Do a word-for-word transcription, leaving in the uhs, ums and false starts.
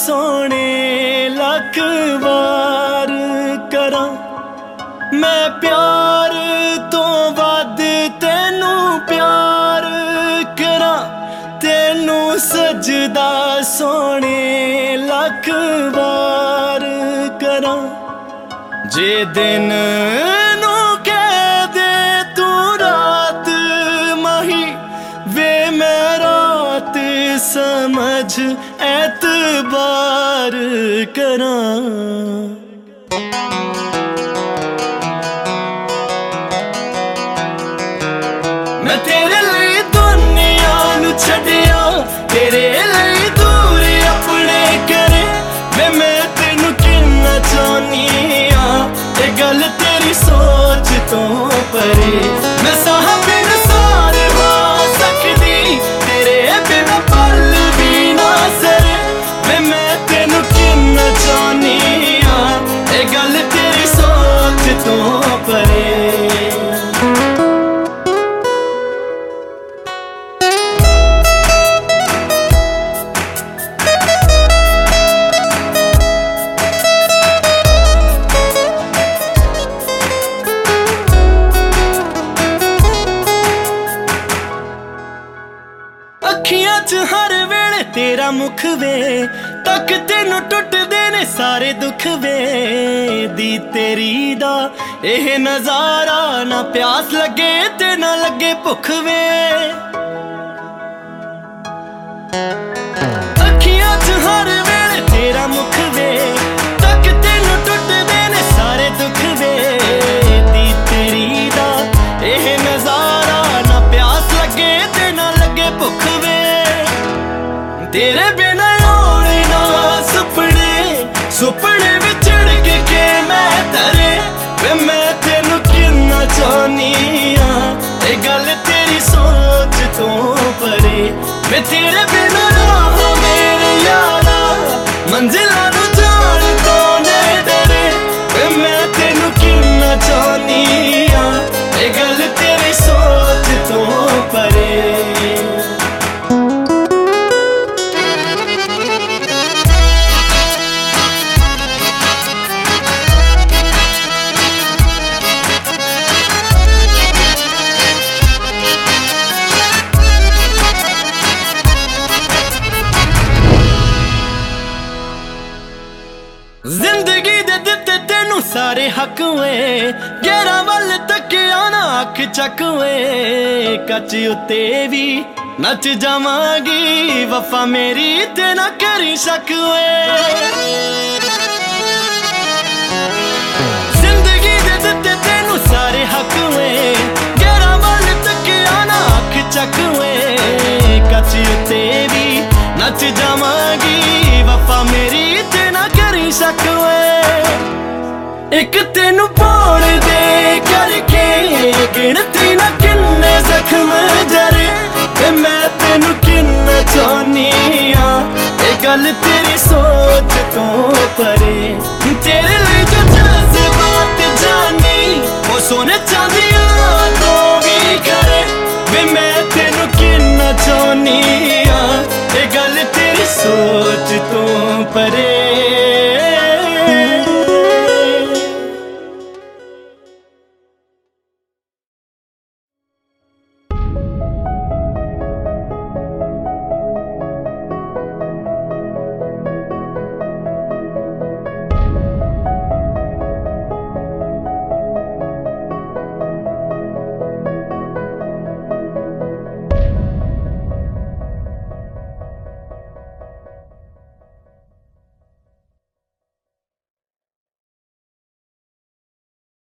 सोने लख वार करा मैं प्यार तो वध तेनू प्यार करा तेनू सजदा सोने लख वार करा जे दिन नू कह दे तू रात माही वे मैं रात समझ एतबार करा मैं तेरे लिए दुनिया नू छड्डिया तेरे लिए दूर अपने करे वे मैं तेनू किन्ना चाहनी आ ये गल तेरी सोच तो परे मैं साह बिन सारे वा सकदी तेरे बिन पल भी ना सरे वे मैं तेनू किन्ना चाहनी आ ये गल तेरी सोच तो परे अखियां च हर वेले तेरा मुख वे तक तेनू टुटदे ने सारे दुख वे दी तेरी दा एह नजारा ना प्यास लगे ते ना लगे भुख वे अखियां च हर वेले तेरा मुख वे तक तेनू टुटदे ने सारे दुख वे दी तेरी दा एह नजारा ना प्यास लगे ते ना लगे भुख वे तेरे बिना होने ना सुपने सुपने विचड़ के, के मैं तरे वे मैं तेनू किन्ना चाहनी आ ये गल तेरी सोच तो परे वे तेरे बिना राह मेरे यारा मंजिला नू जान तो नहीं डरे वे मैं तेनू किन्ना चाहनी आ ये गल तेरी सोच तो परे जिंदगी दे दिते तेनू सारे हक वे गेरा वल तकिया ना अख चक वे कच उत्ते भी नच जावांगी वफा मेरी ते ना करी शक वे जिंदगी दे दिते तेनू सारे हक वे गेरा वल तकिया ना अख चक वे कच उत्ते भी नच जावांगी वफा मेरी ते ना करी शक वे एक तेनू पाउण दे करके गिनती ना किन्ने जख्म जरे ते मैं तेनू किन्ना चाहनी आ ये गल तेरी सोच तो परे तेरे